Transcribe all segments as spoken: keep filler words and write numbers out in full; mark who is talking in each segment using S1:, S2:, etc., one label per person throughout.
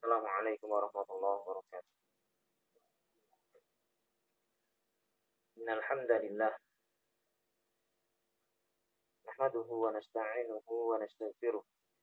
S1: Assalamualaikum warahmatullahi wabarakatuh. Innal hamdalillah nahmaduhu wa nasta'inuhu wa nastaghfiruh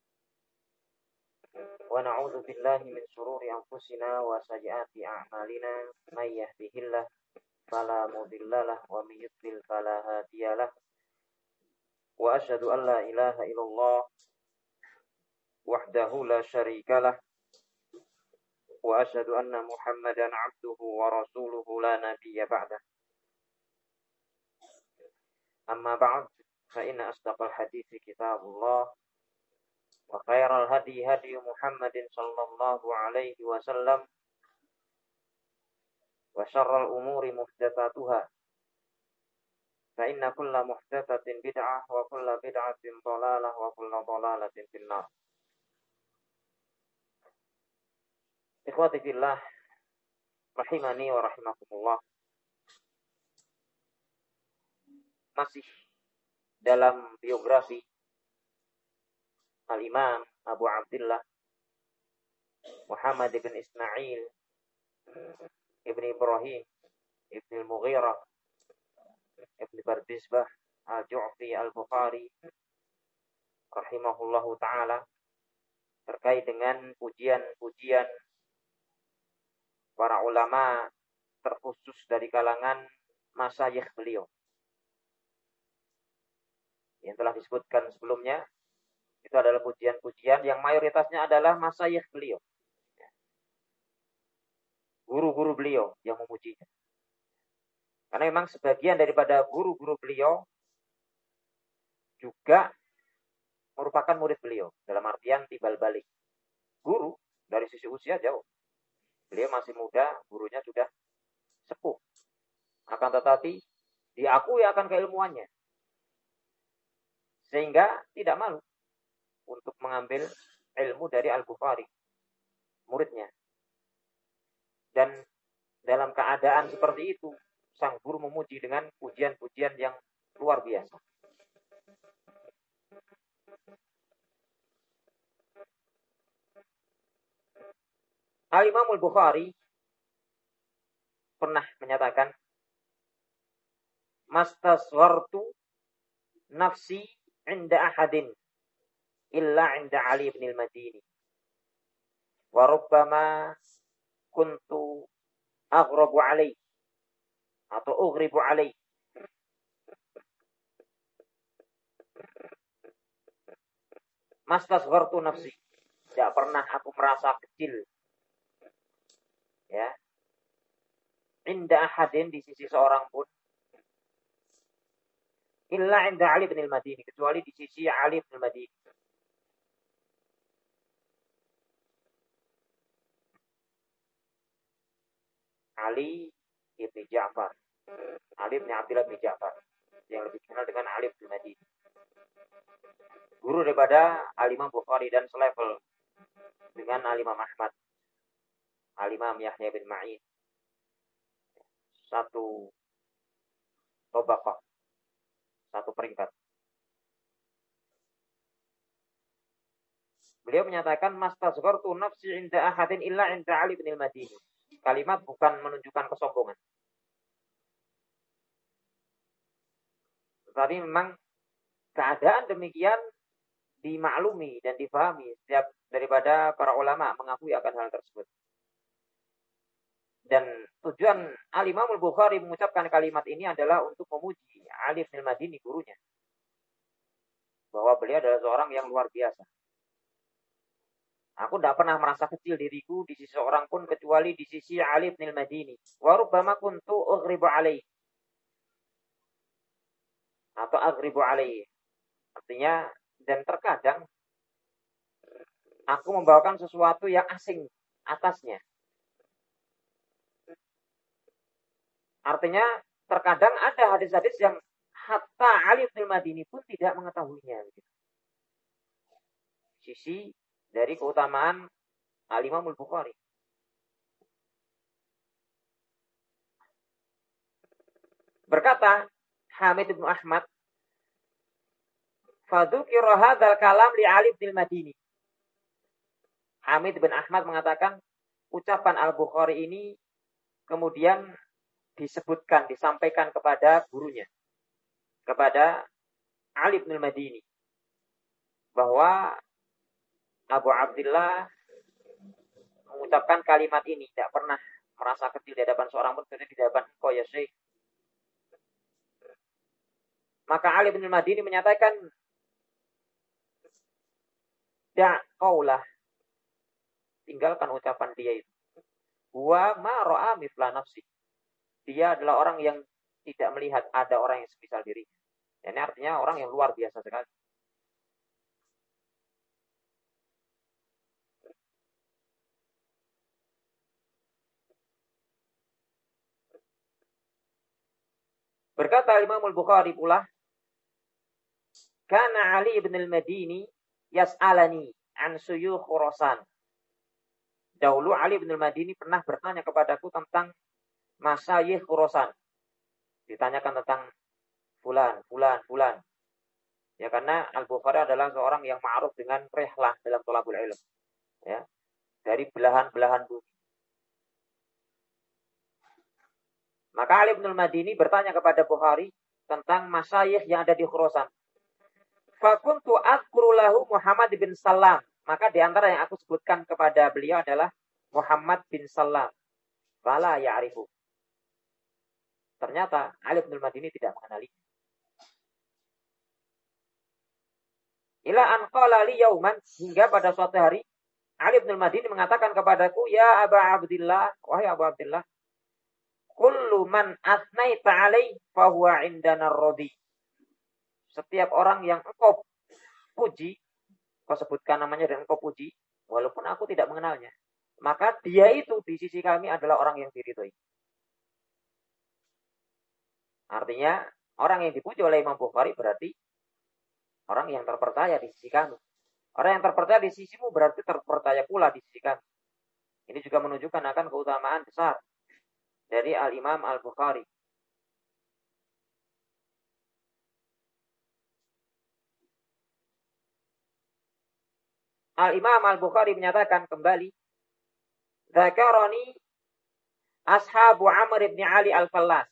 S1: wa na'udzu billahi min shururi anfusina wa sayyiati a'malina may yahdihillahu fala mudhillalah wa may yudlil fala hadiyalah wa asyhadu an la ilaha illallah wahdahu la syarikalah wa asyhadu anna Muhammadan 'abduhu wa rasuluhu la nabiyya ba'dah. Amma ba'd, fa inna asdaqal hadithi kitabullah wa khairal hadi hadi Muhammadin sallallahu alaihi wasallam wa syarral umuri muhdatsatuha fa inna kulla muhdatsatin bid'ah wa kulla bid'atin dhalalah wa kulla dhalalatin finnar. Ikhwati fillah rahimani wa rahimakumullah. Masih dalam biografi Al-Imam Abu Abdullah Muhammad ibn Ismail ibn Ibrahim ibn Al-Mughirah ibn Bardizbah Al-Ju'fi Al-Bukhari rahimahullahu ta'ala terkait dengan pujian-pujian para ulama terkhusus dari kalangan masyayikh beliau yang telah disebutkan sebelumnya. Itu adalah pujian-pujian yang mayoritasnya adalah masyayikh beliau, guru-guru beliau yang memujinya. Karena memang sebagian daripada guru-guru beliau juga merupakan murid beliau, dalam artian timbal balik. Guru dari sisi usia jauh, beliau masih muda, gurunya sudah sepuh. Akan tetapi diakui akan keilmuannya, sehingga tidak malu untuk mengambil ilmu dari Al-Bukhari, muridnya. Dan dalam keadaan seperti itu, sang guru memuji dengan pujian-pujian yang luar biasa. Al-Imam Al-Bukhari pernah menyatakan, mastasghartu nafsi inda ahadin illa inda Ali ibn al-Madini wa rubbama kuntu aghrabu alaih atau ughribu alaih. Mastasghartu nafsi, tidak pernah aku merasa kecil, ya, inda ahadin, di sisi seorang pun, illa inda Ali bin al-Madini, kecuali di sisi Ali bin al-Madini. Ali ibn Ja'far, Ali bin Abdullah bin Ja'far, yang lebih dikenal dengan Ali bin al-Madini, guru daripada Al-Imam Bukhari dan selevel dengan Al-Imam Ahmad, Al-Imam Yahya bin Ma'in, satu tabaqah, satu peringkat. Beliau menyatakan, mastasghartu nafsi inda ahadin illa inda Ali bin al-Madini. Kalimat bukan menunjukkan kesombongan, tetapi memang keadaan demikian dimaklumi dan difahami setiap daripada para ulama mengakui akan hal tersebut. Dan tujuan Al-Imam Al-Bukhari mengucapkan kalimat ini adalah untuk memuji Ali bin al-Madini, gurunya, bahwa beliau adalah seorang yang luar biasa. Aku tidak pernah merasa kecil diriku di sisi seorang pun kecuali di sisi Ali bin al-Madini. Wa rubbama kuntu ughribu alaih atau aghribu alaih. Artinya, dan terkadang aku membawakan sesuatu yang asing atasnya. Artinya, terkadang ada hadis-hadis yang hatta Ali bin al-Madini pun tidak mengetahuinya. Sisi dari keutamaan Al-Imam Al-Bukhari. Berkata Hamid bin Ahmad, fadzukira hadzal kalam li Ali bin al-Madini. Hamid bin Ahmad mengatakan ucapan Al-Bukhari ini kemudian disebutkan, disampaikan kepada gurunya, kepada Ali bin Al-Madini, bahwa Abu Abdullah mengucapkan kalimat ini, tidak pernah merasa kecil di hadapan seorang pun, di hadapan engkau ya Syekh. Maka Ali bin Al-Madini menyatakan, ya kaulah, tinggalkan ucapan dia itu. Wa ma ra'a mithla nafsi. Dia adalah orang yang tidak melihat ada orang yang semisal dirinya. Ini artinya orang yang luar biasa sekali. Berkata Imam Al-Bukhari pula, kana Ali bin Al-Madini yas'alani an suyukh Khurasan. Dahulu Ali bin Al-Madini pernah bertanya kepadaku tentang masyayikh Khurasan. Ditanyakan tentang fulan, fulan, fulan. Ya, karena Al-Bukhari adalah seorang yang ma'ruf dengan rihlah dalam thalabul ilm. Ya, dari belahan-belahan bumi. Maka Ali bin Al-Madini bertanya kepada Bukhari tentang masyayikh yang ada di Khurasan. Fakuntu adkuru lahu Muhammad bin Salam. Maka di antara yang aku sebutkan kepada beliau adalah Muhammad bin Salam. Fala ya'rifu. Ternyata Ali bin Al-Madini tidak mengenali. Ila an qala li yauman, hingga pada suatu hari Ali bin Al-Madini mengatakan kepadaku, ya Aba Abdillah, wahai Abu Abdillah, kullu man asnaita alaih fahuwa indana ar-radi. Setiap orang yang engkau puji, kau sebutkan namanya dan engkau puji, walaupun aku tidak mengenalnya, maka dia itu di sisi kami adalah orang yang diridhoi. Artinya, orang yang dipuji oleh Imam Bukhari berarti orang yang terpercaya di sisi kami. Orang yang terpercaya di sisimu berarti terpercaya pula di sisi kami. Ini juga menunjukkan akan keutamaan besar dari Al-Imam Al-Bukhari. Al-Imam Al-Bukhari menyatakan kembali, Dzakarani ashabu Amr ibn Ali Al-Fallas.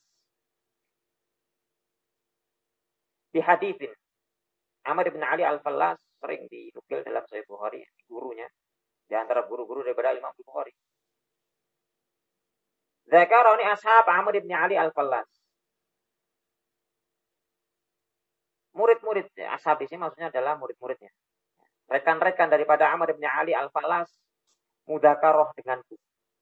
S1: Di haditsin. Amr ibn Ali Al-Fallas sering dinukil dalam Sahih Bukhari, gurunya. Di antara guru-guru daripada Imam Bukhari. Dzakarani ashab Amr ibn Ali Al-Fallas. Murid-murid, ashab di sini maksudnya adalah murid-muridnya. Rekan-rekan daripada Amr ibn Ali Al-Fallas mudzakarah denganku.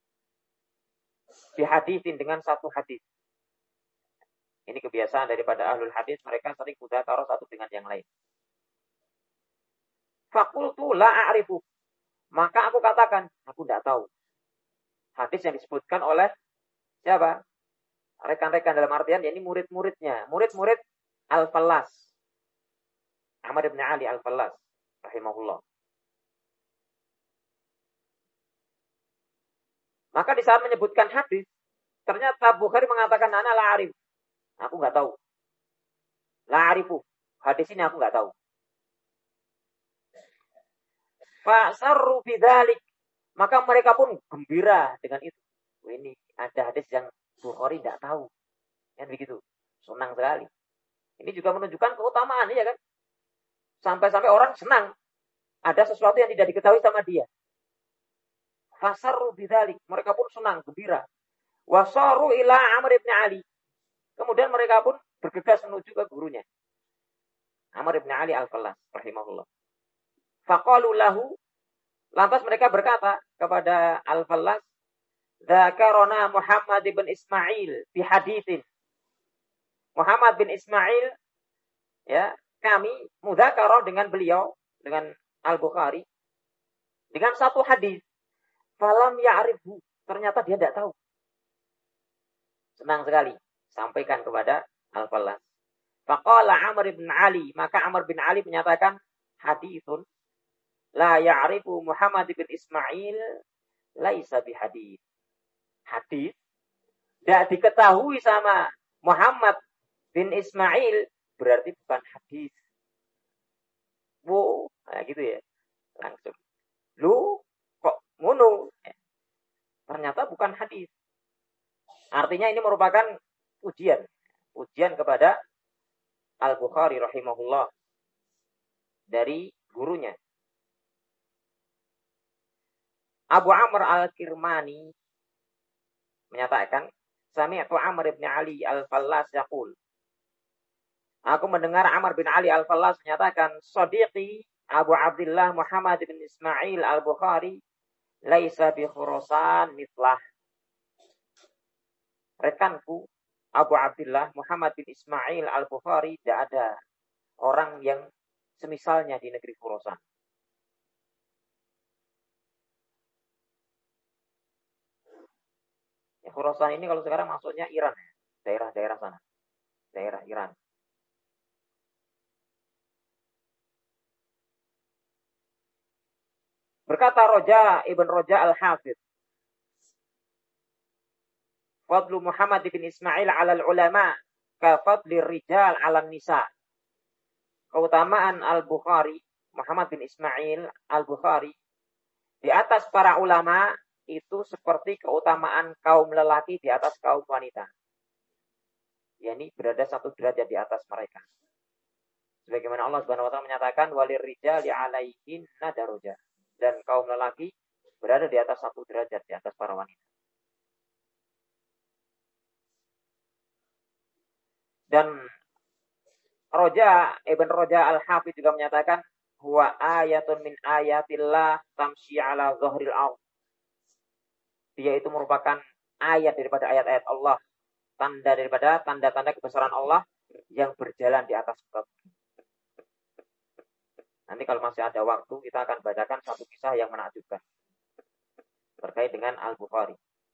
S1: Dihaditsin dengan satu hadis. Ini kebiasaan daripada ahlul hadis, mereka sering mudzakarah satu dengan yang lain. Faqultu la a'rifu. Maka aku katakan, aku tidak tahu. Hadis yang disebutkan oleh siapa? Rekan-rekan dalam artian, ya ini murid-muridnya. Murid-murid Al-Fallas. Amr ibn Ali Al-Fallas. Rahimahullah. Maka di saat menyebutkan hadis, ternyata Bukhari mengatakan, ana la a'rif. Aku nggak tahu. La a'rifu. Hadis ini aku nggak tahu. Fasarru bidzalik. Maka mereka pun gembira dengan itu. Oh, ini ada hadis yang Bukhari tidak tahu. Kan begitu. Senang sekali. Ini juga menunjukkan keutamaan, ya kan? Sampai-sampai orang senang. Ada sesuatu yang tidak diketahui sama dia. Fasarru bidzalik. Mereka pun senang, gembira. Wasaru ila Amr ibn Ali. Kemudian mereka pun bergegas menuju ke gurunya. Amr ibn Ali Al-Fallas. Rahimahullah. Faqalu lahu. Lantas mereka berkata kepada Al-Fallas. Dzakarana Muhammad bin Ismail fi haditsin. Muhammad bin Ismail, ya, kami mudzakarah dengan beliau, dengan Al-Bukhari, dengan satu hadis. Falam ya'rifu. Ternyata dia tidak tahu. Senang sekali. Sampaikan kepada Al-Fallas. Faqala Amr bin Ali. Maka Amr bin Ali menyatakan, hadithun la ya'rifu Muhammad bin Ismail laisa bihadith. Hadis tidak diketahui sama Muhammad bin Ismail berarti bukan hadis. Wow, nah gitu ya. Langsung. Lu Ngono. Ternyata bukan hadis. Artinya ini merupakan ujian. Ujian kepada Al-Bukhari rahimahullah. Dari gurunya. Abu Amr Al-Kirmani menyatakan, Sami'tu Amr bin Ali Al-Fallas yaqul. Aku mendengar Amr bin Ali Al-Fallas menyatakan, Sadiqi Abu Abdullah Muhammad bin Ismail Al-Bukhari laisa bi Khurasan mitlah. Rekanku Abu Abdullah Muhammad bin Ismail Al-Bukhari tidak ada orang yang semisalnya di negeri Khurasan. Ya, Khurasan ini kalau sekarang maksudnya Iran, daerah-daerah sana, daerah Iran. Berkata Roja Ibn Roja Al-Hafidh, Fadlu Muhammad bin Ismail alal ulama ka fadli rijal alam nisa. Keutamaan Al-Bukhari, Muhammad bin Ismail Al-Bukhari di atas para ulama itu seperti keutamaan kaum lelaki di atas kaum wanita. yakni berada satu derajat di atas mereka. Sebagaimana Allah Subhanahu wa taala menyatakan walir rijali alaihinna darajah, dan kaum lelaki berada di atas satu derajat di atas para wanita. Dan Roja, Ibn Roja Al-Hafidh juga menyatakan huwa ayatun min ayatillah tamshi ala zahril ardh. Dia itu merupakan ayat daripada ayat-ayat Allah, tanda daripada tanda-tanda kebesaran Allah yang berjalan di atas muka bumi. Nanti kalau masih ada waktu kita akan bacakan satu kisah yang menakjubkan terkait dengan Al-Bukhari.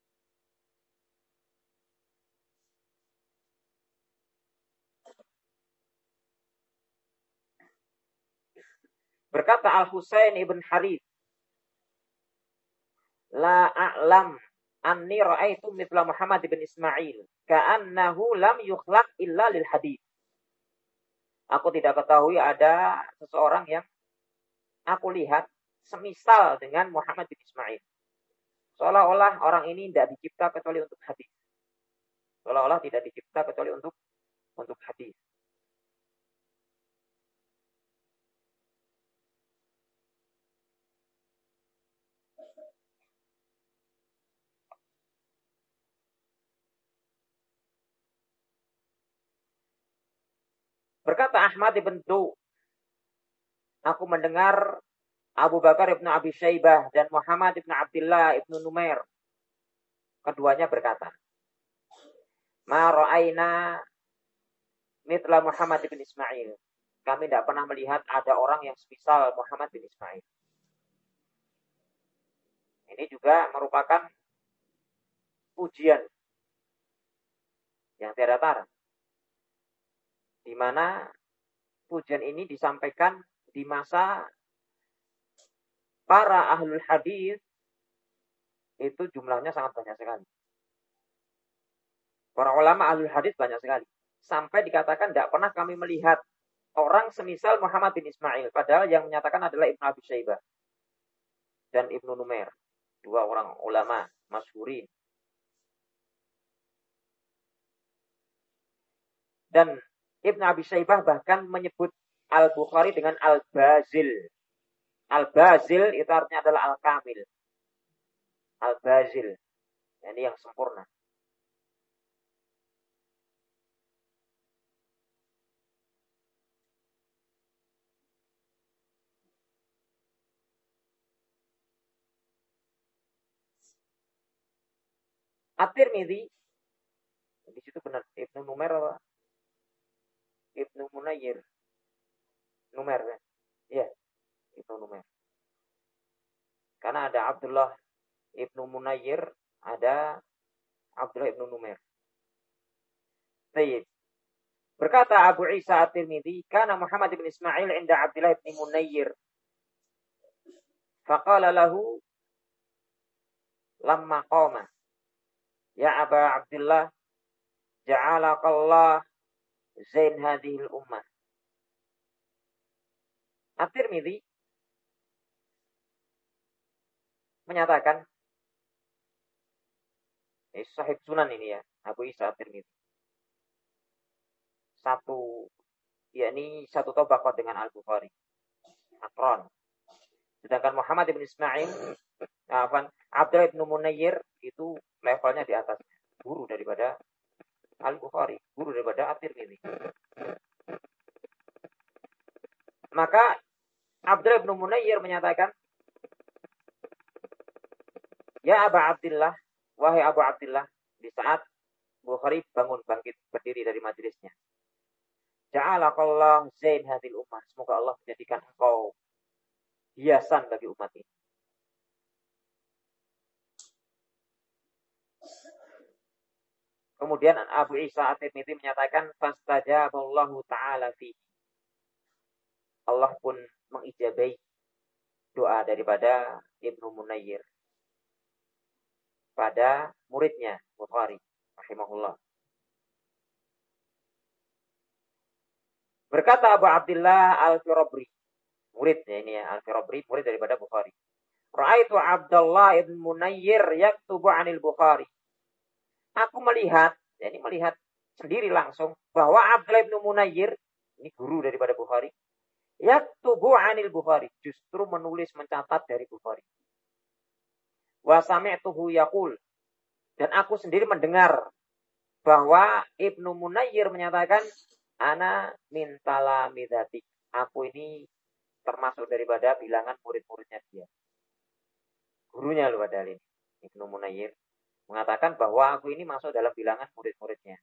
S1: Berkata Al-Husain ibn Harith, la a'lam anni ra'aitu mithla Muhammad ibn Ismail ka'annahu lam yukhlaq illa lil hadith. Aku tidak ketahui ada seseorang yang aku lihat semisal dengan Muhammad bin Ismail. Seolah-olah orang ini tidak dicipta kecuali untuk hadis. Seolah-olah tidak dicipta kecuali untuk untuk hadis. Berkata Ahmad ibn Du, aku mendengar Abu Bakar ibn Abi Syaibah dan Muhammad ibn Abdullah ibn Numair. Keduanya berkata, ma ra'ayna mithla Muhammad ibn Ismail. Kami tidak pernah melihat ada orang yang semisal Muhammad bin Ismail. Ini juga merupakan pujian yang tiada tara. Di mana pujian ini disampaikan di masa para ahlul hadis itu jumlahnya sangat banyak sekali. Para ulama ahlul hadis banyak sekali. Sampai dikatakan tidak pernah kami melihat orang semisal Muhammad bin Ismail. Padahal yang menyatakan adalah Ibnu Abi Syaibah dan Ibnu Numair. Dua orang ulama masyhurin. Dan Ibnu Abi Syaibah bahkan menyebut Al-Bukhari dengan Al-Bazil. Al-Bazil itu artinya adalah Al-Kamil. Al-Bazil. Ini yang sempurna. At-Tirmidzi, di situ benar Ibnu Numair apa? Ibnu Munayir. Numair kan? Iya, Ibnu Numair. Karena ada Abdullah Ibnu Munayir, ada Abdullah Ibnu Numair. Baik. Berkata Abu Isa At-Tirmidzi, kana Muhammad bin Ismail inda Abdullah Ibnu Munayir. Faqala lahu lamma qama, ya Aba Abdullah, ja'alakallah zain hadhil ummah. At-Tirmidzi menyatakan, eh, Sahih Sunan ini ya, Abu Isa At-Tirmidzi. Satu, yakni satu tabaqah dengan Al-Bukhari. Akron. Sedangkan Muhammad bin Ismail, apa, Abdullah bin Munayyir itu levelnya di atasnya. Guru daripada Al-Bukhari, guru daripada At-Tirmidzi. Maka Abdullah bin Munayyir menyatakan, ya Aba Abdillah, wahai Abu Abdillah, di saat Bukhari bangun bangkit berdiri dari majelisnya. Ja'alakallah zain hadil ummah. Semoga Allah menjadikan engkau hiasan bagi umat ini. Kemudian Abu Isa At-Tirmidzi menyatakan, fastajaballahu ta'ala fihi. Allah pun mengijabai doa daripada Ibnu Munayyir pada muridnya Bukhari rahimahullah. Berkata Abu Abdillah Al-Firabri, muridnya ini ya, Al-Firabri, murid daripada Bukhari. Ra'aitu Abdullah ibn Munayyir yaktubu 'anil Bukhari. Aku melihat, yani melihat sendiri langsung bahwa Abdullah ibn Munayyir, ini guru daripada Bukhari, yaktubu 'anil Bukhari, justru menulis mencatat dari Bukhari. Wa sami'tuhu yaqul, dan aku sendiri mendengar bahwa Ibnu Munayyir menyatakan, ana min talamidati, aku ini termasuk daripada bilangan murid-muridnya dia. Gurunya loh padahal ini. Ibnu Munayyir mengatakan bahwa aku ini masuk dalam bilangan murid-muridnya.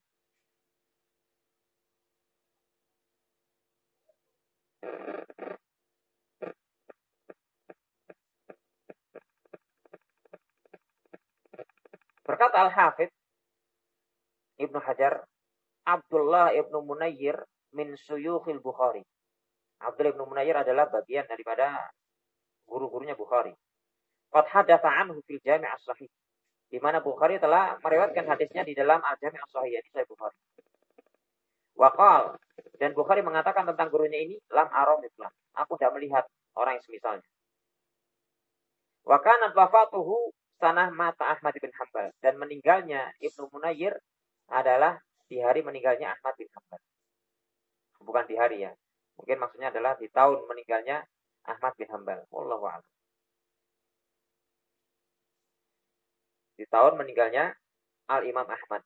S1: Berkata Al-Hafidh Ibnu Hajar, Abdullah ibnu Munayyir min suyukhil Bukhari. Abdullah ibnu Munayyir adalah bagian daripada guru-gurunya Bukhari. Qad hadatsa anhu fil Jami' as-Sahih. Di mana Bukhari telah meriwayatkan hadisnya di dalam Al-Jami' as-Sahih, yaitu Sahih Bukhari. Wa qala, dan Bukhari mengatakan tentang gurunya ini, lam ara mithlah. Aku tidak melihat orang yang semisalnya. Wa kanat wafatuhu sanah mata Ahmad bin Hanbal, dan meninggalnya Ibnu Munayyir adalah di hari meninggalnya Ahmad bin Hanbal. Bukan di hari ya. Mungkin maksudnya adalah di tahun meninggalnya Ahmad bin Hanbal. Wallahu a'lam. Di tahun meninggalnya Al-Imam Ahmad.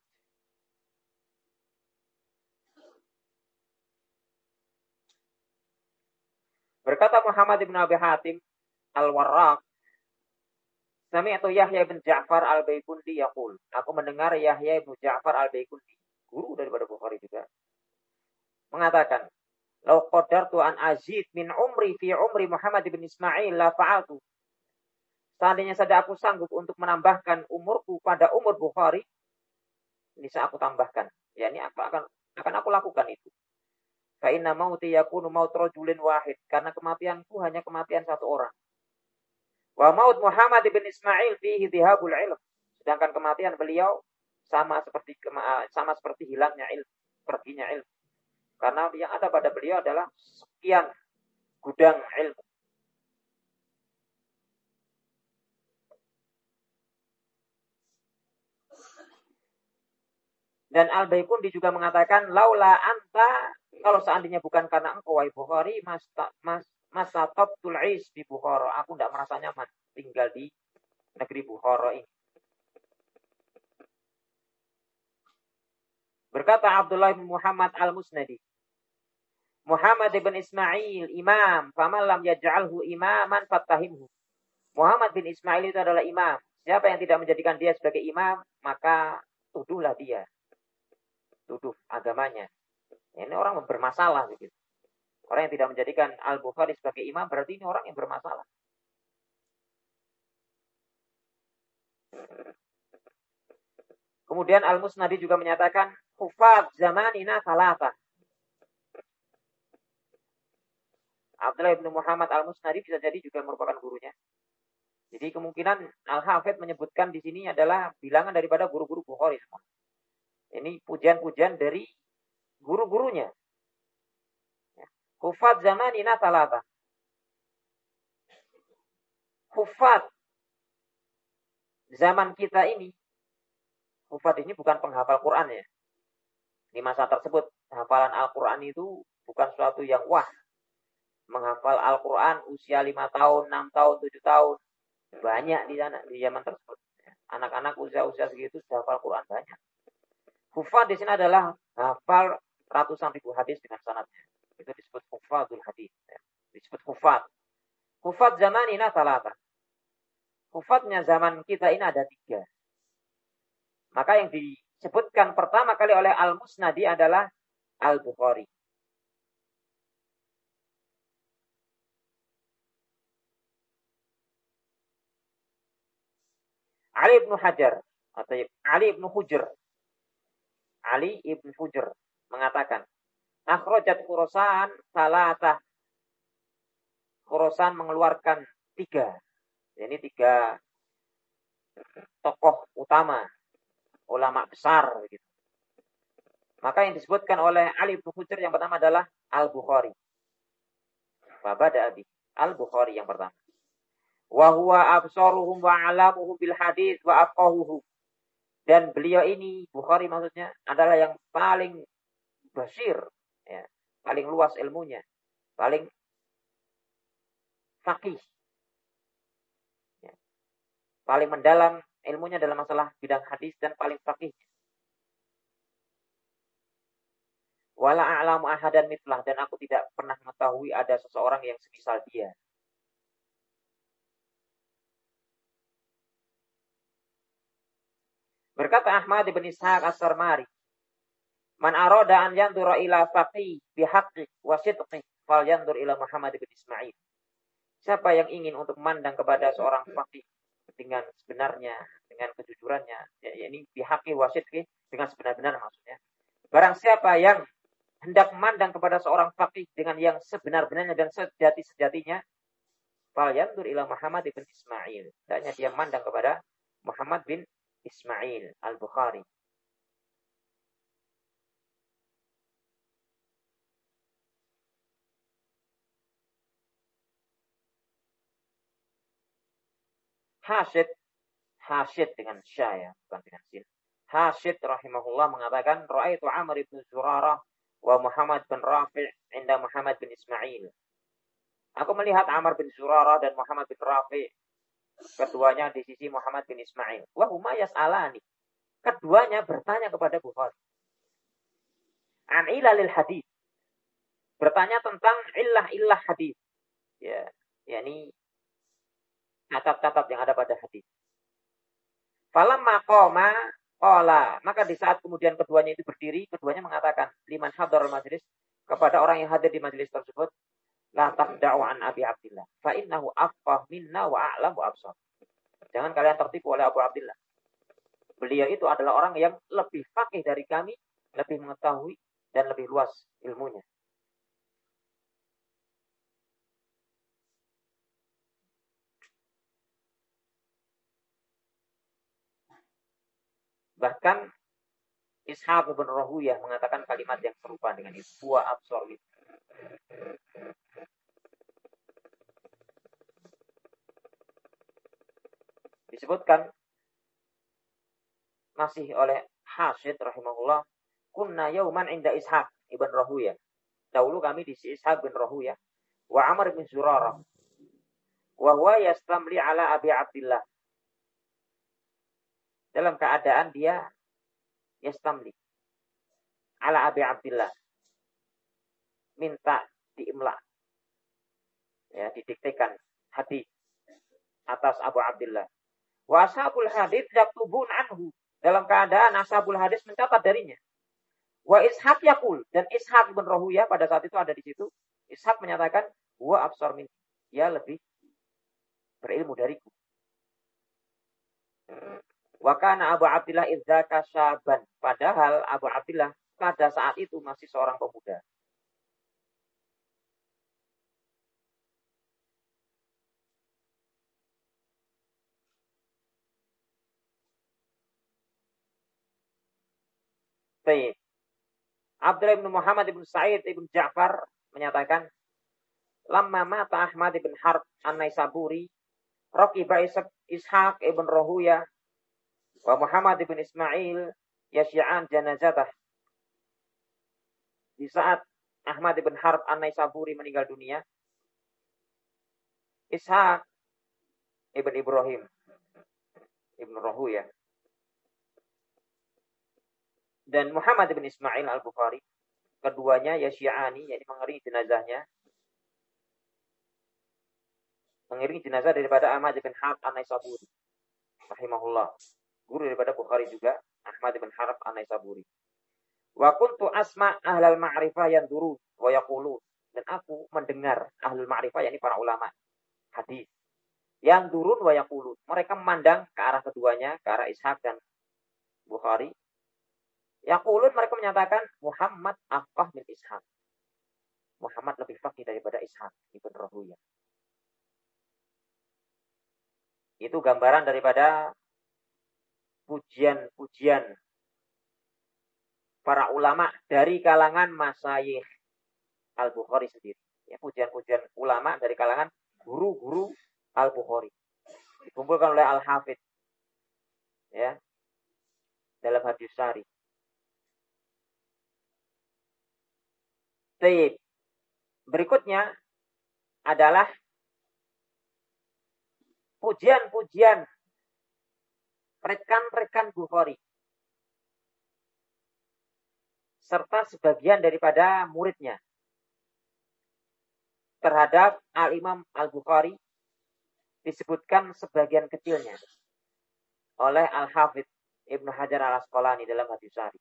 S1: Berkata Muhammad bin Abi Hatim Al-Warraq, sami'tu Yahya bin Ja'far Al-Baikundi yaqul. Aku mendengar Yahya bin Ja'far Al-Baikundi, guru daripada Bukhari juga, mengatakan, "Lau qadartu an azid min umri fi umri Muhammad bin Ismail la fa'altu." Seandainya saja aku sanggup untuk menambahkan umurku pada umur Bukhari, bisa aku tambahkan. Ya, ini aku akan akan aku lakukan itu. Fa inna mauti yakunu maut rajulin wahid, karena kematianku hanya kematian satu orang. Wa maut Muhammad bin Ismail fihi dhihabul ilm. Sedangkan kematian beliau sama seperti sama seperti hilangnya ilmu, perginya ilmu. Karena yang ada pada beliau adalah sekian gudang ilmu. Dan Al-Baikundi juga mengatakan, laula anta, kalau seandainya bukan karena engkau wahai Bukhari, mas mas masa tabtul ais di Bukhara, aku tidak merasa nyaman tinggal di negeri Bukhara ini. Berkata Abdullah bin Muhammad Al-Musnadi, Muhammad bin Ismail imam, faman lam yaj'alhu imaman fattahimhu. Muhammad bin Ismail itu adalah imam. Siapa yang tidak menjadikan dia sebagai imam, maka tuduhlah dia. Tuduh agamanya. Ini orang yang bermasalah begitu. Orang yang tidak menjadikan Al-Bukhari sebagai imam berarti ini orang yang bermasalah. Kemudian Al-Musnadi juga menyatakan hufaz zamanina salata. Abdullah bin Muhammad Al-Musnadi bisa jadi juga merupakan gurunya. Jadi kemungkinan Al-Hafidh menyebutkan di sini adalah bilangan daripada guru-guru Bukhari semua. Ini pujian-pujian dari guru-gurunya. Hufaz zamanina talata. Hufaz zaman kita ini, hufad ini bukan penghafal Quran ya. Di masa tersebut, hafalan Al-Quran itu bukan suatu yang wah. Menghafal Al-Quran usia lima tahun, enam tahun, tujuh tahun. Banyak di sana, di zaman tersebut. Anak-anak usia-usia segitu sudah hafal Quran banyak. Hufad di sini adalah hafal ratusan ribu hadis dengan sanadnya. Itu disebut hufadul hadis. Disebut hufad. Hufad zaman ini talata. Hufadnya zaman kita ini ada tiga. Maka yang disebutkan pertama kali oleh Al-Musnadi adalah Al-Bukhari. Ali ibn Hajar atau Ali ibn Hujr. Ali ibn Hujr mengatakan, akhrajat Khurasan salatah. Khurasan mengeluarkan tiga. Ini tiga tokoh utama, ulama besar gitu. Maka yang disebutkan oleh Ali bin Hujr yang pertama adalah Al-Bukhari. Babada abi Al-Bukhari yang pertama. Wa huwa absaruhum wa alamuhum bil hadis wa afqahuhum. Dan beliau ini, Bukhari maksudnya, adalah yang paling basir, ya, paling luas ilmunya, paling faqih, ya, paling mendalam ilmunya dalam masalah bidang hadis dan paling faqih. Wala a'lamu ahadan mitlah, dan aku tidak pernah mengetahui ada seseorang yang semisal dia. Berkata Ahmad bin Ishaq As-Sarmari, man arada an yandura ila faqih bihaqqi wa sidqi fal yandur ila Muhammad bin Ismail. Siapa yang ingin untuk memandang kepada seorang faqih dengan sebenarnya, dengan kejujurannya, ya, ini bihaqqi wa sidqi, dengan sebenar-benar maksudnya. Barang siapa yang hendak memandang kepada seorang faqih dengan yang sebenar-benarnya dan sejati-sejatinya, fal yandur ila Muhammad bin Ismail. Hendaknya dia memandang kepada Muhammad bin Ismail Al-Bukhari. Hasyid, Hasyid dengan syah ya, bukan dengan sin. Hasyid rahimahullah mengatakan, Ra'aitu Amr ibn Zurarah wa Muhammad bin Rafi' inda Muhammad bin Ismail. Aku melihat Amr bin Zurarah dan Muhammad bin Rafi', keduanya di sisi Muhammad bin Ismail. Wa huma yas'alani. Keduanya bertanya kepada Bukhari. An ilalil hadis. Bertanya tentang illah-illah hadis. Ya, yakni catat-catat yang ada pada hadis. Falamma qama qala, maka di saat kemudian keduanya itu berdiri, keduanya mengatakan, liman hadarul majlis, kepada orang yang hadir di majelis tersebut, la taqda'u an Abi Abdillah fa innahu afqah minna wa a'lam wa absar. Jangan kalian tertipu oleh Abu Abdillah. Beliau itu adalah orang yang lebih faqih dari kami, lebih mengetahui dan lebih luas ilmunya. Bahkan Ishaq bin Rahuyah mengatakan kalimat yang serupa dengan itu, huwa absar gitu. Disebutkan masih oleh Hasyid rahimahullah, kunna yauman inda Ishaq ibn Rahuyah. Dahulu kami di Ishaq bin Rahuyah wa Amr bin Zurarah wa huwa yastamli ala Abi Abdillah. Dalam keadaan dia yastamli ala Abi Abdillah, minta diimla, ya, didiktekan hadis atas Abu Abdillah. Wa ashabul hadis yaktubun anhu, dalam keadaan ashabul hadis mencatat darinya. Wa Ishaq yaqul, dan Ishaq bin Rahuyah pada saat itu ada di situ. Ishaq menyatakan, wa absar min, dia lebih berilmu dariku. Wa kana Abu Abdillah idzaka syaban, padahal Abu Abdillah pada saat itu masih seorang pemuda. Baik. Abdullah bin Muhammad bin Sa'id bin Ja'far menyatakan, lamma mata Ahmad bin Harb an-Naisaburi, raqiba Ishaq ibn Rahuyah Wa Muhammad bin Ismail yasyi'an janazatah. Di saat Ahmad bin Harb An-Naisaburi meninggal dunia, Ishaq ibn Ibrahim ibn Rahuya dan Muhammad bin Ismail Al-Bukhari, keduanya yasyi'ani, yakni mengiringi jenazahnya, mengiringi jenazah daripada Ahmad bin Harb An-Naisaburi rahimahullah, guru daripada Bukhari juga, Ahmad bin Harb An-Naisaburi. Wa kuntu asma ahlal ma'rifah yanzurun wa yaqulun, dan aku mendengar ahlul ma'rifah, yakni para ulama hadis, yang turun wa yaqulun, mereka memandang ke arah keduanya, ke arah Ishaq dan Bukhari. Yaqulun, mereka menyatakan Muhammad afqah min Ishaq, Muhammad lebih faqih daripada Ishaq ibn Rahuya. Itu gambaran daripada pujian-pujian para ulama dari kalangan masyayikh Al-Bukhari sendiri. Ya, pujian-pujian ulama dari kalangan guru-guru Al-Bukhari. Dikumpulkan oleh Al-Hafidh, ya, dalam Hadis Syari. Baik. Berikutnya adalah pujian-pujian rekan-rekan Bukhari serta sebagian daripada muridnya terhadap Al-Imam Al-Bukhari, disebutkan sebagian kecilnya oleh Al-Hafidh Ibnu Hajar Al-Asqalani dalam Hadis Syari.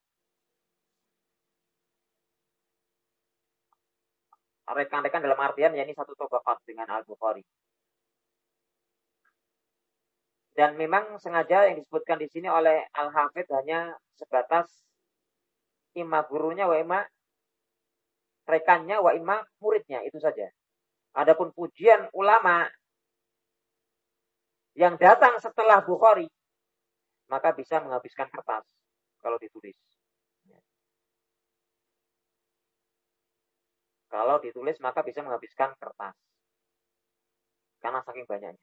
S1: Rekan-rekan dalam artian yakni satu tabaqat dengan Al-Bukhari. Dan memang sengaja yang disebutkan di sini oleh Al-Hafidh hanya sebatas imma gurunya wa imma rekannya wa imma muridnya, itu saja. Adapun pujian ulama yang datang setelah Bukhari, maka bisa menghabiskan kertas kalau ditulis. Kalau ditulis maka bisa menghabiskan kertas, karena saking banyaknya.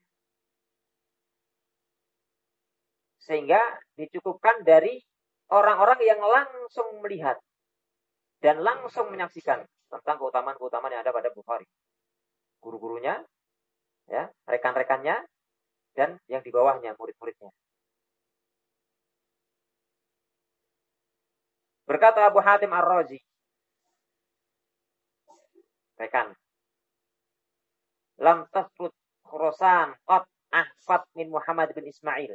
S1: Sehingga dicukupkan dari orang-orang yang langsung melihat dan langsung menyaksikan tentang keutamaan-keutamaan yang ada pada Bukhari. Guru-gurunya, ya, rekan-rekannya, dan yang di bawahnya, murid-muridnya. Berkata Abu Hatim Ar-Razi, rekan, lam tasbut Khurasan qad ahfad min Muhammad bin Ismail.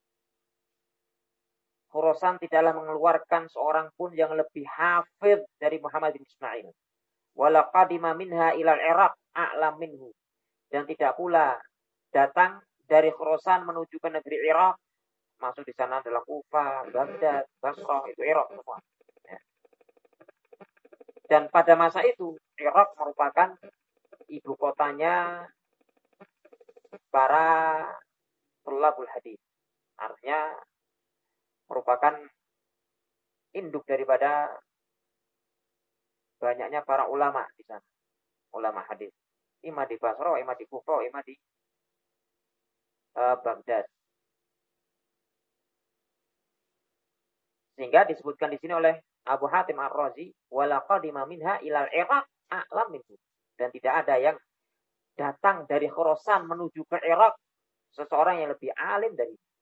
S1: Khurasan tidaklah mengeluarkan seorang pun yang lebih hafidh dari Muhammad bin Ismail. Wala qadima minha ilal Iraq a'lam minhu. Dan tidak pula datang dari Khurasan menuju ke negeri Irak. Masuk di sana adalah Kufah, Baghdad, Basrah, itu Irak semua. Ya. Dan pada masa itu Irak merupakan ibu kotanya para thalabul hadis. Artinya merupakan induk daripada banyaknya para ulama di sana, ulama hadis. Ima di Basra, ima di Kufah, ima di uh, Baghdad. Sehingga disebutkan di sini oleh Abu Hatim Ar-Razi, wala qadima minha ilal Iraq a'lam minhu. Dan tidak ada yang datang dari Khurasan menuju ke Irak seseorang yang lebih alim dari itu.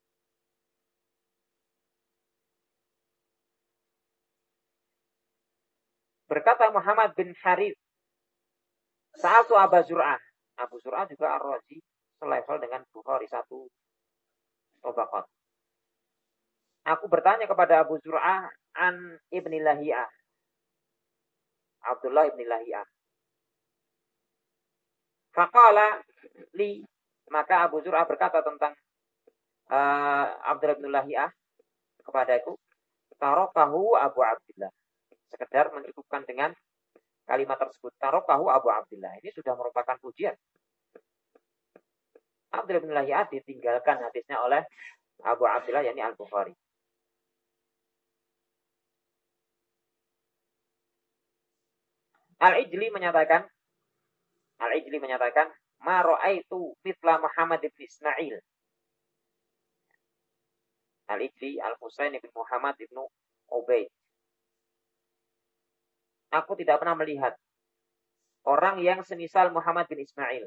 S1: Berkata Muhammad bin Harith, sa'atu Abu Zur'ah. Abu Zur'ah juga Ar-Razi, selevel dengan Bukhari, satu tabaqat. Aku bertanya kepada Abu Zur'ah an Ibni Lahiyah, Abdullah Ibni Lahiyah. Faqala li, maka Abu Zur'ah berkata tentang uh, Abdullah Ibni Lahiyah kepadaku, tarakahu Abu Abdullah. Sekedar mencukupkan dengan kalimat tersebut, tarakahu Abu Abdullah. Ini sudah merupakan pujian. Abdullah bin Lahiyah ditinggalkan hadisnya oleh Abu Abdullah, yakni Al-Bukhari. Al-Ijli menyatakan, Al-Ijli menyatakan, ma ra'aitu mithla Muhammad bin Ismail. Al-Ijli Al-Husain bin Muhammad bin Ubaid. Aku tidak pernah melihat orang yang semisal Muhammad bin Ismail.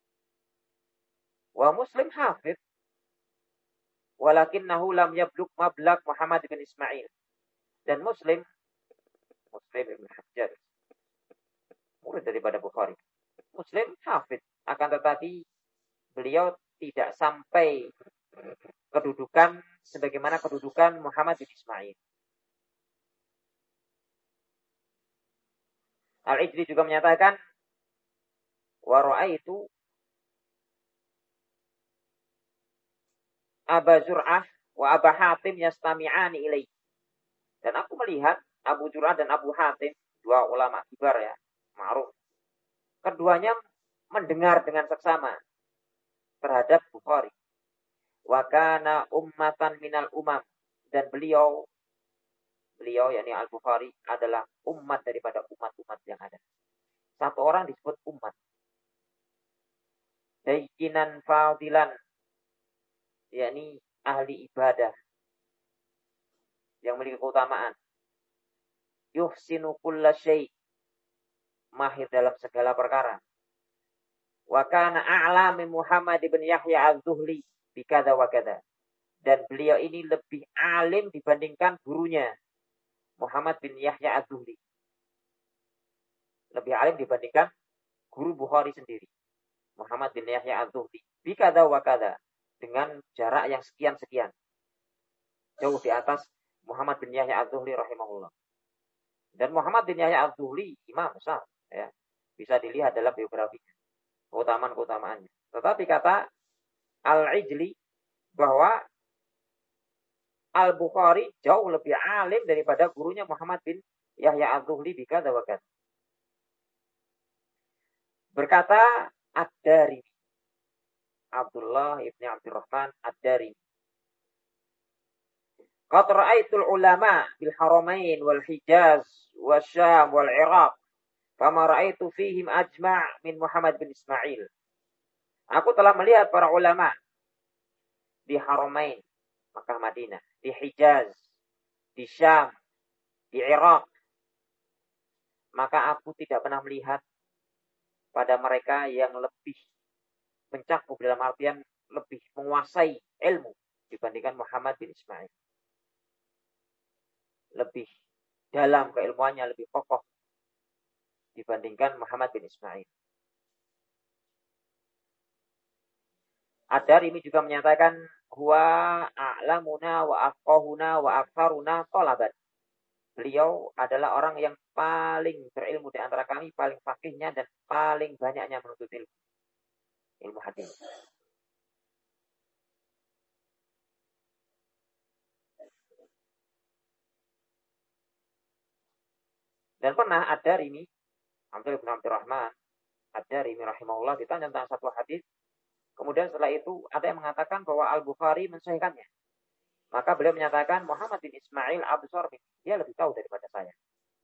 S1: Wa Muslim hafidh, walakinnahu lam yablugh mablagh Muhammad bin Ismail. Dan Muslim, Muslim bin Hajjaj, murid daripada Bukhari. Muslim hafidh, akan tetapi beliau tidak sampai kedudukan sebagaimana kedudukan Muhammad bin Ismail. Al-Ijli juga menyatakan, wa ra'aitu Aba Zur'ah wa Aba Hatim yastami'ani ilaih. Dan aku melihat Abu Zur'ah dan Abu Hatim, dua ulama kibar ya, ma'ruf. Keduanya mendengar dengan seksama terhadap Bukhari. Wa kana ummatan minal umam. Dan beliau, beliau yakni Al-Bukhari adalah umat daripada umat-umat yang ada. Satu orang disebut umat. Dayyinan fadilan, yakni ahli ibadah yang memiliki keutamaan. Yuhsinu kulla syai', mahir dalam segala perkara. Wa kana a'la min Muhammad bin Yahya Az-Zuhli bikada wa kada. Dan beliau ini lebih alim dibandingkan gurunya Muhammad bin Yahya Az-Zuhli. Lebih alim dibandingkan guru Bukhari sendiri, Muhammad bin Yahya Az-Zuhli bikada wa kada, dengan jarak yang sekian-sekian. Jauh di atas Muhammad bin Yahya Az-Zuhli rahimahullah. Dan Muhammad bin Yahya Az-Zuhli imam besar ya. Bisa dilihat dalam biografinya, keutamaan-keutamaannya. Tetapi kata Al-Ijli bahwa Al-Bukhari jauh lebih alim daripada gurunya Muhammad bin Yahya Az-Zuhli bikada wa kada. Berkata Ad-Darimi, Abdullah ibn Abdurrahman Ad-Darimi, qad ra'aitul ulama bil haramain wal Hijaz wasyam wal Iraq fama ra'aitu fihim ajma' min Muhammad bin Ismail. Aku telah melihat para ulama di Haramain, Makkah Madinah, di Hijaz, di Syam, di Iraq. Maka aku tidak pernah melihat pada mereka yang lebih mencakup, dalam artian lebih menguasai ilmu dibandingkan Muhammad bin Ismail. Lebih dalam keilmuannya, lebih kokoh dibandingkan Muhammad bin Ismail. Ad-Darimi juga menyatakan huwa a'lamuna wa afqahuna wa aktsaruna talaban. Beliau adalah orang yang paling berilmu di antara kami, paling fakihnya dan paling banyaknya menuntut ilmu. Ilmu hadis. Dan pernah Ad-Darimi, Abdul bin Abdurrahman Ad-Darimi rahimahullah ditanya tentang satu hadis. Kemudian setelah itu ada yang mengatakan bahwa Al-Bukhari mensahihkannya. Maka beliau menyatakan Muhammad bin Ismail absar, dia lebih tahu daripada saya.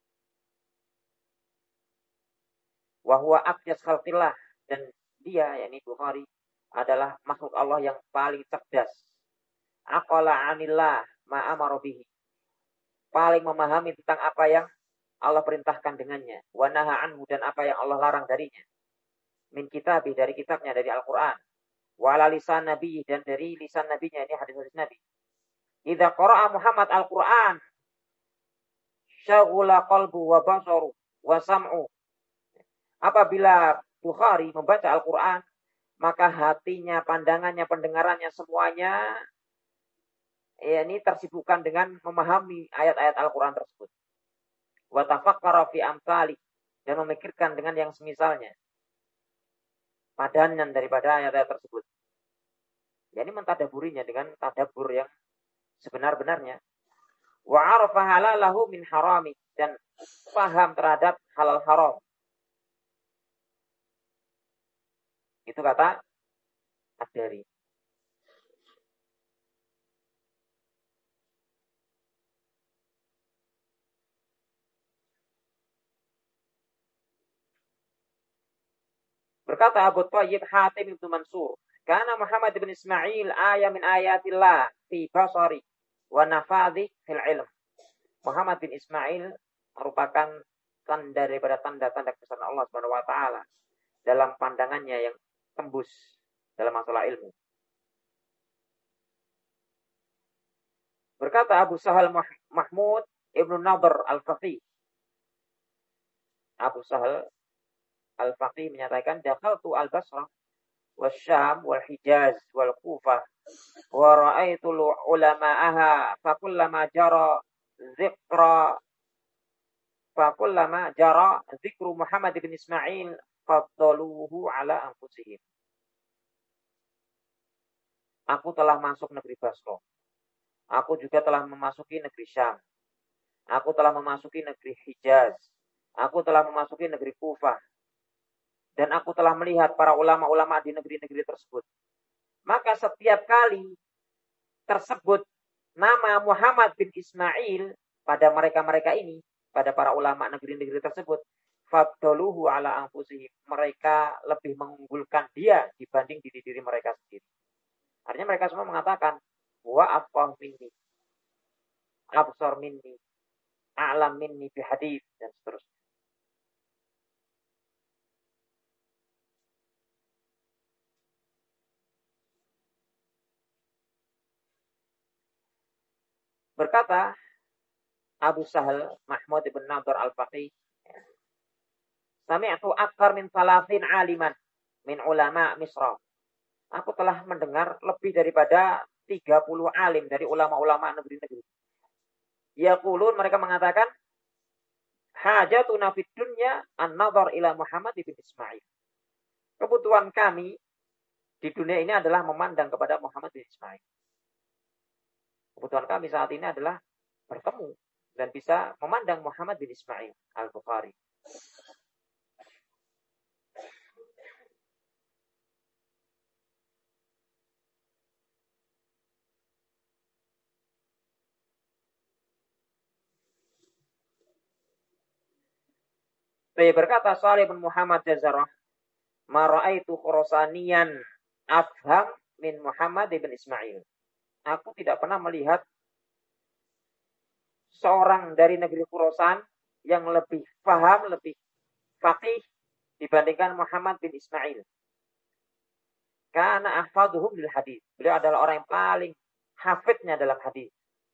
S1: Wa huwa aqyas khalqillah, dan dia yakni Bukhari adalah makhluk Allah yang paling cerdas. Aqala 'anillah ma amara bihi. Paling memahami tentang apa yang Allah perintahkan dengannya. Wa naha anhu, dan apa yang Allah larang darinya. Min kitabih, dari kitabnya, dari Al-Quran. Wa ala lisan nabi, dan dari lisan nabinya, ini hadis-hadis Nabi. Idza qara'a Muhammad Al-Quran syaghula qalbu wa basaru wa sam'u. Apabila Bukhari membaca Al-Quran, maka hatinya, pandangannya, pendengarannya, semuanya ya, ini tersibukkan dengan memahami ayat-ayat Al-Quran tersebut. Wa tafakkara fi amsali, dan memikirkan dengan yang semisalnya, padanan daripada ayat-ayat tersebut. Ya, ini mentadaburinya dengan tadabur yang sebenar-benarnya. Wa arafa halalahu min harami, dan paham terhadap halal haram. Itu kata Ad-Dari. Berkata Abu Thayyib Hatim ibn Mansur, karena Muhammad bin Ismail ayat min ayatillah fi basari wa nafadhi fil ilm. Muhammad bin Ismail merupakan tanda daripada tanda-tanda kebesaran Allah Subhanahu wa taala dalam pandangannya yang tembus dalam masalah ilmu. Berkata Abu Sahal Mahmud Ibnu Nadhr Al-Faqih. Abu Sahal Al-Faqih menyatakan, dakhaltu al-Basrah wasyam wal Hijaz wal Kufah wa ra'aitu ulama'aha fa kullama jara dzikra fa kullama jara dzikru Muhammad bin Ismail faddaluhu ala anfusihim. Aku telah masuk negeri Basrah. Aku juga telah memasuki negeri Syam. Aku telah memasuki negeri Hijaz. Aku telah memasuki negeri Kufah. Dan aku telah melihat para ulama-ulama di negeri-negeri tersebut. Maka setiap kali tersebut nama Muhammad bin Ismail pada mereka-mereka ini, pada para ulama negeri-negeri tersebut, faddaluhu ala anfusihim. Mereka lebih mengunggulkan dia dibanding diri-diri mereka sendiri. Artinya mereka semua mengatakan, wa afqah minni, absar minni, a'lam minni bi hadits, dan seterusnya. Berkata Abu Sahal Mahmud ibn Nadhr Al-Faqih, sami'tu akthar min salasin aliman min ulama Misra. Aku telah mendengar lebih daripada tiga puluh alim dari ulama-ulama negeri-negeri. Yaqulun, mereka mengatakan, hajatuna fid dunya an-nazar ila Muhammad bin Ismail. Kebutuhan kami di dunia ini adalah memandang kepada Muhammad bin Ismail. Kebutuhan kami saat ini adalah bertemu dan bisa memandang Muhammad bin Ismail Al-Bukhari. Saya berkata Salih bin Muhammad Jazarah, ma ra'aitu Khurasaniyan afham min Muhammad bin Ismail. Aku tidak pernah melihat seorang dari negeri Khurasan yang lebih paham, lebih faqih dibandingkan Muhammad bin Ismail. Karena ahfaduhum lil hadis. Beliau adalah orang yang paling hafidnya dalam hadis.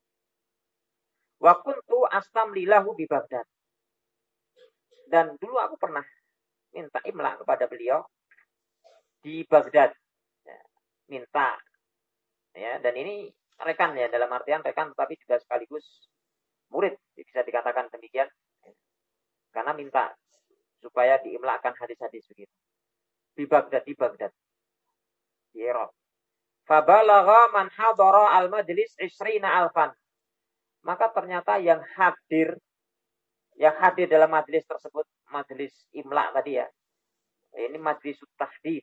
S1: Wa kuntu astamlilahu bi Baghdad. Dan dulu aku pernah minta imla kepada beliau di Baghdad. Ya, minta. Ya, dan ini rekan ya, dalam artian rekan tetapi juga sekaligus murid. Bisa dikatakan demikian. Ya. Karena minta supaya diimlakan hadis-hadis begitu. Di Baghdad, di Baghdad. Di Irak. Fabalagha man hadara al-majlis isrina alfan. Maka ternyata yang hadir yang hadir dalam majelis tersebut, majelis imla tadi ya, ini majelis tahdid,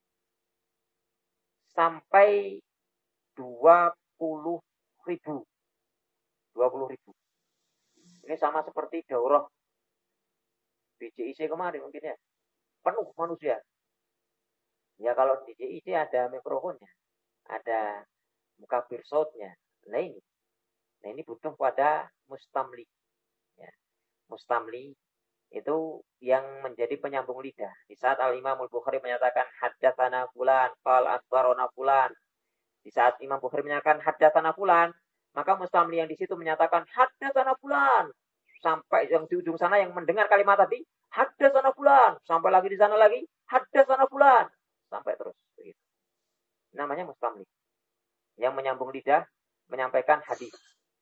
S1: sampai dua puluh ribu. dua puluh ribu. Ini sama seperti daurah B J I C kemarin mungkin ya. Penuh manusia. Ya kalau di J I C ada mikrofonnya, ada mukabir sautnya. Nah ini. Nah ini butuh pada mustamli. Ya. Mustamli itu yang menjadi penyambung lidah. Di saat Al-Imam Al-Bukhari menyatakan haddatsana fulan, qala akhbarana fulan. Di saat Imam Bukhari menyatakan haddatsana fulan, maka mustamli yang di situ menyatakan haddatsana fulan. Sampai yang di ujung sana yang mendengar kalimat tadi, haddatsana fulan. Sampai lagi di sana lagi, haddatsana fulan. Sampai terus begitu. Namanya mustamli. Yang menyambung lidah menyampaikan hadis.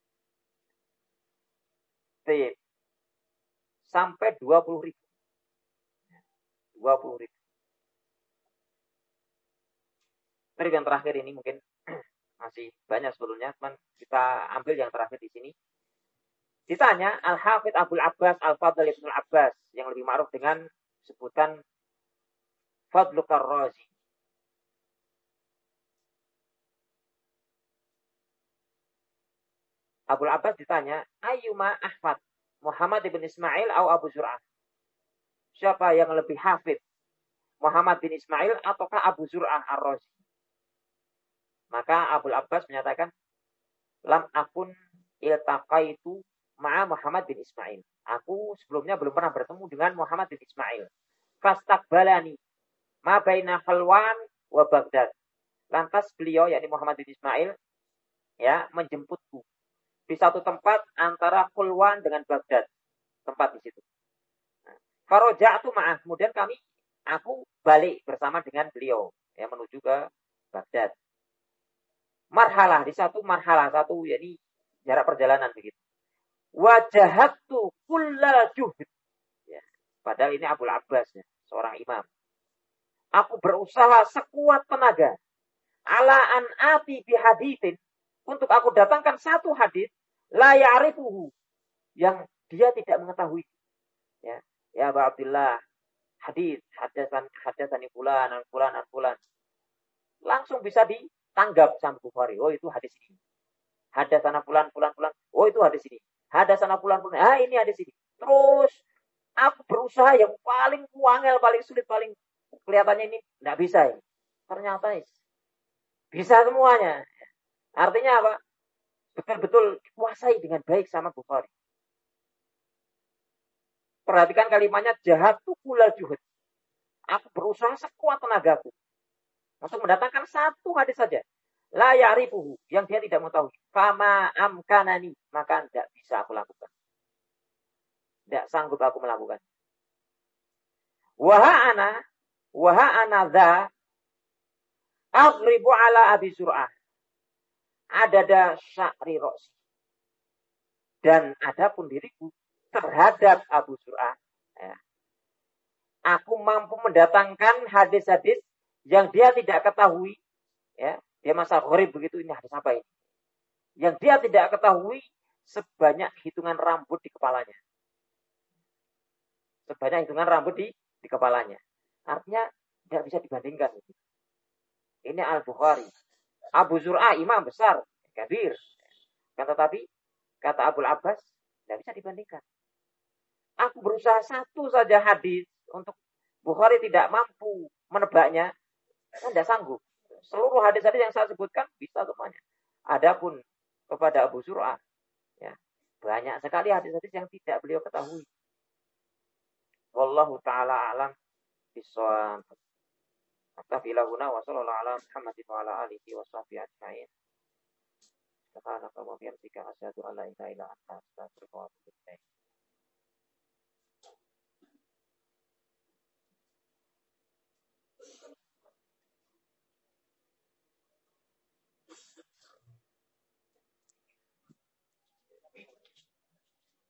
S1: Baik. Sampai dua puluh ribu. dua puluh ribu. Terus yang terakhir ini mungkin masih banyak sebelumnya, teman kita ambil yang terakhir di sini. Ditanya Al-Hafidh Abul Abbas Al-Fadl Ibn Abbas yang lebih ma'ruf dengan sebutan Fadlul Razi. Abul Abbas ditanya, ayyuma ahfad, Muhammad bin Ismail atau Abu Zur'ah? Siapa yang lebih hafid? Muhammad bin Ismail ataukah Abu Zur'ah Ar-Razi? Maka Abul Abbas menyatakan, lam akun iltaqaitu ma'a Muhammad bin Ismail. Aku sebelumnya belum pernah bertemu dengan Muhammad bin Ismail. Fastaqbalani ma baina Khalwan wa Baghdad. Lantas beliau, yakni Muhammad bin Ismail, ya, menjemputku di satu tempat antara Khulwan dengan Baghdad. Tempat di situ. Faroja'tu ma'ah. Kemudian kami, aku balik bersama dengan beliau, ya, menuju ke Baghdad. Marhalah, di satu marhalah, satu, yakni jarak perjalanan begitu. Wajahatu kullal juhd. Ya, padahal ini Abul Abbas, ya, seorang imam. Aku berusaha sekuat tenaga. Ala an ati bihadithin. Untuk aku datangkan satu hadis. La ya'rifuhu. Yang dia tidak mengetahui. Ya, ya Aba Abdullah. Hadis. Hadasan, hadasani fulan, an fulan, an fulan. Langsung bisa ditanggap sama Bukhari. Oh, itu hadis ini. Hadasana fulan, fulan, fulan. Oh, itu hadis ini. Hadasana fulan, fulan. Ah, ini hadis ini. Terus, aku berusaha yang paling wangel, paling sulit, paling kelihatannya ini tidak bisa ini. Ternyata bisa semuanya. Artinya apa? Betul-betul dikuasai dengan baik sama Bukhari. Perhatikan kalimatnya jahat tu kulal juhud. Aku berusaha sekuat tenagaku. Untuk mendatangkan satu hadis saja. La ya'rifuhu. Yang dia tidak mengetahui. Fama amkanani. Maka tidak bisa aku lakukan. Tidak sanggup aku melakukan. Waha'ana. Waha'ana dha. Aghribu ala Abi Zur'ah. Adada sya'ri ro'si. Dan adapun diriku terhadap Abu Zur'ah. Ya. Aku mampu mendatangkan hadis-hadis yang dia tidak ketahui. Ya. Dia masa gharib begitu, ini hadis apa ini? Yang dia tidak ketahui sebanyak hitungan rambut di kepalanya. Sebanyak hitungan rambut di, di kepalanya. Artinya tidak bisa dibandingkan. Ini Al-Bukhari. Abu Zur'ah imam besar, kabir. Kan tetapi kata Abul Abbas tidak bisa dibandingkan. Aku berusaha satu saja hadis untuk Bukhari tidak mampu menebaknya, kan tidak sanggup. Seluruh hadis-hadis yang saya sebutkan bisa semuanya. Adapun kepada Abu Zur'ah, ya, banyak sekali hadis-hadis yang tidak beliau ketahui. Wallahu taala alam bisawab. Astagfirullahaladzim wa sallallahu ala Muhammadin wa ala alihi wa sahbihi ajma'in. Subhanaka wa bihamdika asyhadu an la ilaha illa anta astaghfiruka wa atubu ilaik.